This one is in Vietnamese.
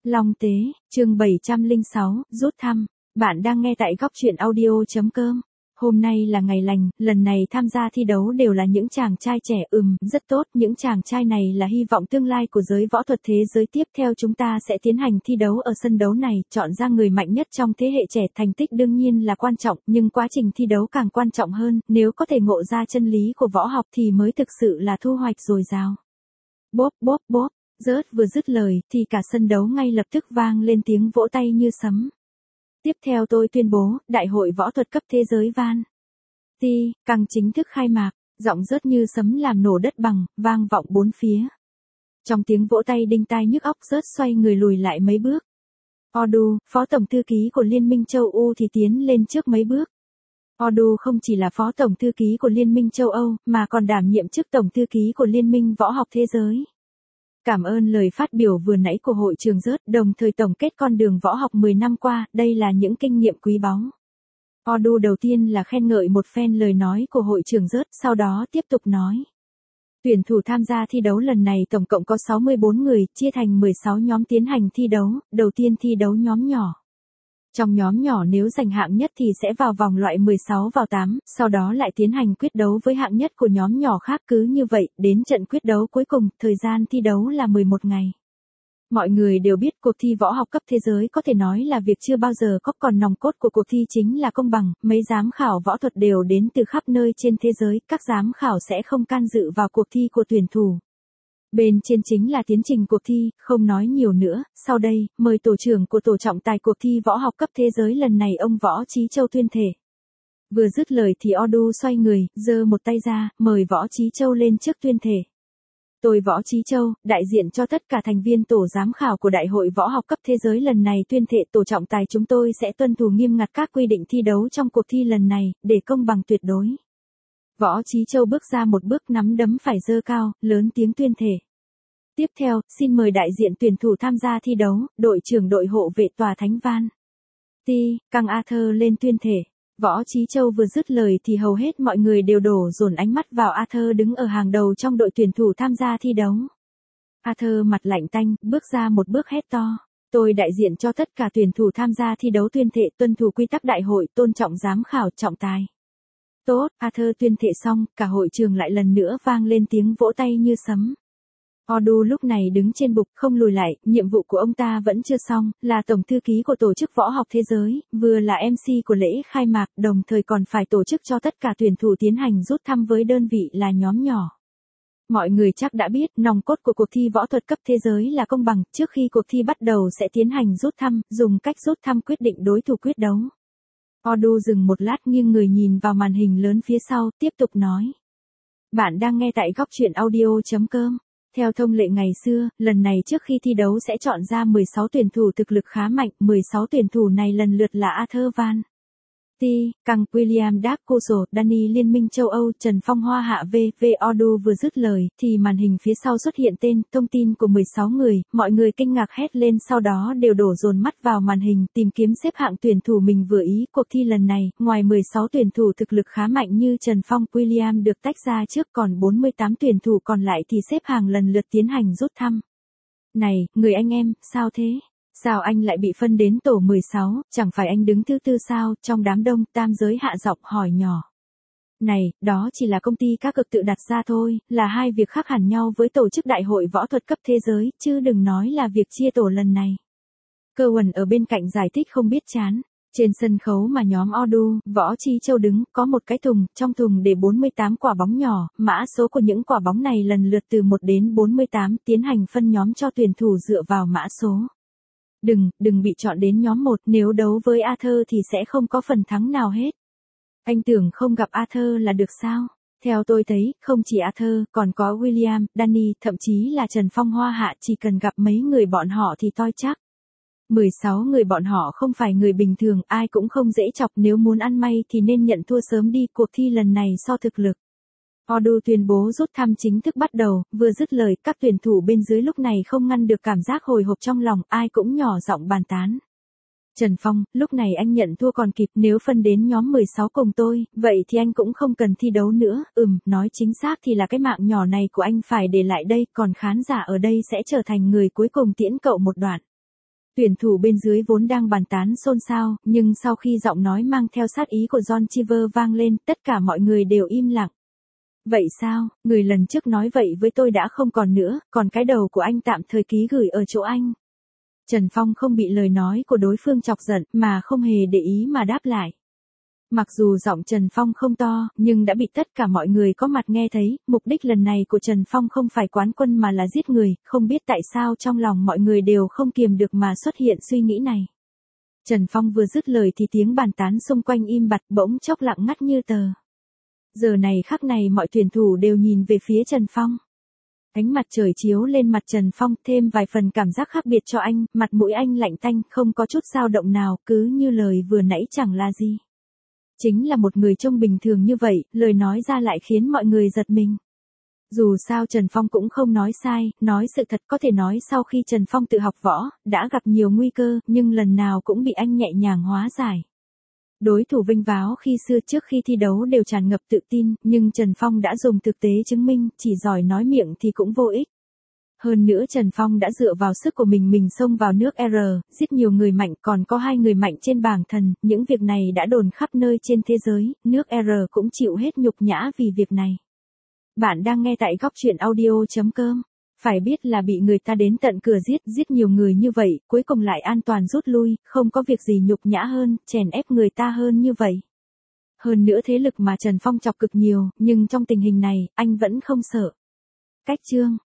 Long Tế, chương 706, rút thăm. Bạn đang nghe tại góc truyện audio.com. Hôm nay là ngày lành, lần này tham gia thi đấu đều là những chàng trai trẻ. Rất tốt, những chàng trai này là hy vọng tương lai của giới võ thuật thế giới. Tiếp theo chúng ta sẽ tiến hành thi đấu ở sân đấu này, chọn ra người mạnh nhất trong thế hệ trẻ. Thành tích đương nhiên là quan trọng, nhưng quá trình thi đấu càng quan trọng hơn, nếu có thể ngộ ra chân lý của võ học thì mới thực sự là thu hoạch dồi dào. Bốp bốp bốp. Rớt vừa dứt lời, thì cả sân đấu ngay lập tức vang lên tiếng vỗ tay như sấm. Tiếp theo tôi tuyên bố, Đại hội võ thuật cấp thế giới Van Ti Căng chính thức khai mạc, giọng rớt như sấm làm nổ đất bằng, vang vọng bốn phía. Trong tiếng vỗ tay đinh tai nhức óc, rớt xoay người lùi lại mấy bước. Odu, phó tổng thư ký của Liên minh châu Âu thì tiến lên trước mấy bước. Odu không chỉ là phó tổng thư ký của Liên minh châu Âu, mà còn đảm nhiệm chức tổng thư ký của Liên minh võ học thế giới. Cảm ơn lời phát biểu vừa nãy của hội trường rớt, đồng thời tổng kết con đường võ học 10 năm qua, đây là những kinh nghiệm quý báu. Odu đầu tiên là khen ngợi một phen lời nói của hội trường rớt, sau đó tiếp tục nói. Tuyển thủ tham gia thi đấu lần này tổng cộng có 64 người, chia thành 16 nhóm tiến hành thi đấu, đầu tiên thi đấu nhóm nhỏ. Trong nhóm nhỏ nếu giành hạng nhất thì sẽ vào vòng loại 16 vào 8, sau đó lại tiến hành quyết đấu với hạng nhất của nhóm nhỏ khác, cứ như vậy, đến trận quyết đấu cuối cùng, thời gian thi đấu là 11 ngày. Mọi người đều biết cuộc thi võ học cấp thế giới có thể nói là việc chưa bao giờ có, còn nòng cốt của cuộc thi chính là công bằng, mấy giám khảo võ thuật đều đến từ khắp nơi trên thế giới, các giám khảo sẽ không can dự vào cuộc thi của tuyển thủ. Bên trên chính là tiến trình cuộc thi, không nói nhiều nữa, sau đây, mời tổ trưởng của tổ trọng tài cuộc thi võ học cấp thế giới lần này ông Võ Chí Châu tuyên thể. Vừa dứt lời thì Odu xoay người, giơ một tay ra, mời Võ Chí Châu lên trước tuyên thể. Tôi Võ Chí Châu, đại diện cho tất cả thành viên tổ giám khảo của Đại hội võ học cấp thế giới lần này tuyên thệ tổ trọng tài chúng tôi sẽ tuân thủ nghiêm ngặt các quy định thi đấu trong cuộc thi lần này, để công bằng tuyệt đối. Võ Chí Châu bước ra một bước, nắm đấm phải giơ cao, lớn tiếng tuyên thể. Tiếp theo, xin mời đại diện tuyển thủ tham gia thi đấu, đội trưởng đội hộ vệ tòa thánh Van Ti Căng Arthur lên tuyên thể. Võ Chí Châu vừa dứt lời thì hầu hết mọi người đều đổ dồn ánh mắt vào Arthur đứng ở hàng đầu trong đội tuyển thủ tham gia thi đấu. Arthur mặt lạnh tanh, bước ra một bước hét to. Tôi đại diện cho tất cả tuyển thủ tham gia thi đấu tuyên thệ tuân thủ quy tắc đại hội, tôn trọng giám khảo trọng tài. Tốt, Arthur tuyên thệ xong, cả hội trường lại lần nữa vang lên tiếng vỗ tay như sấm. Odu lúc này đứng trên bục, không lùi lại, nhiệm vụ của ông ta vẫn chưa xong, là tổng thư ký của tổ chức võ học thế giới, vừa là MC của lễ khai mạc, đồng thời còn phải tổ chức cho tất cả tuyển thủ tiến hành rút thăm với đơn vị là nhóm nhỏ. Mọi người chắc đã biết, nòng cốt của cuộc thi võ thuật cấp thế giới là công bằng, trước khi cuộc thi bắt đầu sẽ tiến hành rút thăm, dùng cách rút thăm quyết định đối thủ quyết đấu. Odu dừng một lát nghiêng người nhìn vào màn hình lớn phía sau, tiếp tục nói. Bạn đang nghe tại góc truyện audio.com. Theo thông lệ ngày xưa, lần này trước khi thi đấu sẽ chọn ra 16 tuyển thủ thực lực khá mạnh, 16 tuyển thủ này lần lượt là Arthur Van Ti Căng, William Dacuso, Danny Liên minh châu Âu, Trần Phong Hoa Hạ V.V. Odu vừa dứt lời, thì màn hình phía sau xuất hiện tên, thông tin của 16 người, mọi người kinh ngạc hét lên, sau đó đều đổ dồn mắt vào màn hình, tìm kiếm xếp hạng tuyển thủ mình vừa ý. Cuộc thi lần này, ngoài 16 tuyển thủ thực lực khá mạnh như Trần Phong, William được tách ra trước, còn 48 tuyển thủ còn lại thì xếp hàng lần lượt tiến hành rút thăm. Này, người anh em, sao thế? Sao anh lại bị phân đến tổ 16, chẳng phải anh đứng thứ tư sao? Trong đám đông, Tam Giới hạ giọng hỏi nhỏ. Này, đó chỉ là công ty cá cược tự đặt ra thôi, là hai việc khác hẳn nhau với tổ chức Đại hội võ thuật cấp thế giới, chứ đừng nói là việc chia tổ lần này. Cơ Quần ở bên cạnh giải thích không biết chán. Trên sân khấu mà nhóm Odu, Võ Chí Châu đứng, có một cái thùng, trong thùng để 48 quả bóng nhỏ, mã số của những quả bóng này lần lượt từ 1 đến 48, tiến hành phân nhóm cho tuyển thủ dựa vào mã số. Đừng bị chọn đến nhóm 1, nếu đấu với Arthur thì sẽ không có phần thắng nào hết. Anh tưởng không gặp Arthur là được sao? Theo tôi thấy, không chỉ Arthur, còn có William, Danny, thậm chí là Trần Phong Hoa Hạ, chỉ cần gặp mấy người bọn họ thì toi chắc. 16 người bọn họ không phải người bình thường, ai cũng không dễ chọc, nếu muốn ăn may thì nên nhận thua sớm đi, cuộc thi lần này so thực lực. Odu tuyên bố rút thăm chính thức bắt đầu, vừa dứt lời, các tuyển thủ bên dưới lúc này không ngăn được cảm giác hồi hộp trong lòng, ai cũng nhỏ giọng bàn tán. Trần Phong, lúc này anh nhận thua còn kịp, nếu phân đến nhóm 16 cùng tôi, vậy thì anh cũng không cần thi đấu nữa. Nói chính xác thì là cái mạng nhỏ này của anh phải để lại đây, còn khán giả ở đây sẽ trở thành người cuối cùng tiễn cậu một đoạn. Tuyển thủ bên dưới vốn đang bàn tán xôn xao, nhưng sau khi giọng nói mang theo sát ý của John Cheever vang lên, tất cả mọi người đều im lặng. Vậy sao, người lần trước nói vậy với tôi đã không còn nữa, còn cái đầu của anh tạm thời ký gửi ở chỗ anh. Trần Phong không bị lời nói của đối phương chọc giận, mà không hề để ý mà đáp lại. Mặc dù giọng Trần Phong không to, nhưng đã bị tất cả mọi người có mặt nghe thấy, mục đích lần này của Trần Phong không phải quán quân mà là giết người, không biết tại sao trong lòng mọi người đều không kiềm được mà xuất hiện suy nghĩ này. Trần Phong vừa dứt lời thì tiếng bàn tán xung quanh im bặt, bỗng chốc lặng ngắt như tờ. Giờ này khắc này mọi tuyển thủ đều nhìn về phía Trần Phong. Ánh mặt trời chiếu lên mặt Trần Phong thêm vài phần cảm giác khác biệt cho anh, mặt mũi anh lạnh tanh, không có chút dao động nào, cứ như lời vừa nãy chẳng là gì. Chính là một người trông bình thường như vậy, lời nói ra lại khiến mọi người giật mình. Dù sao Trần Phong cũng không nói sai, nói sự thật, có thể nói sau khi Trần Phong tự học võ, đã gặp nhiều nguy cơ, nhưng lần nào cũng bị anh nhẹ nhàng hóa giải. Đối thủ vinh váo khi xưa trước khi thi đấu đều tràn ngập tự tin, nhưng Trần Phong đã dùng thực tế chứng minh, chỉ giỏi nói miệng thì cũng vô ích. Hơn nữa Trần Phong đã dựa vào sức của mình xông vào nước R, giết nhiều người mạnh, còn có 2 người mạnh trên bảng thần, những việc này đã đồn khắp nơi trên thế giới, nước R cũng chịu hết nhục nhã vì việc này. Bạn đang nghe tại góc truyện audio.com. Phải biết là bị người ta đến tận cửa giết nhiều người như vậy, cuối cùng lại an toàn rút lui, không có việc gì nhục nhã hơn, chèn ép người ta hơn như vậy. Hơn nữa thế lực mà Trần Phong chọc cực nhiều, nhưng trong tình hình này, anh vẫn không sợ. Cách chương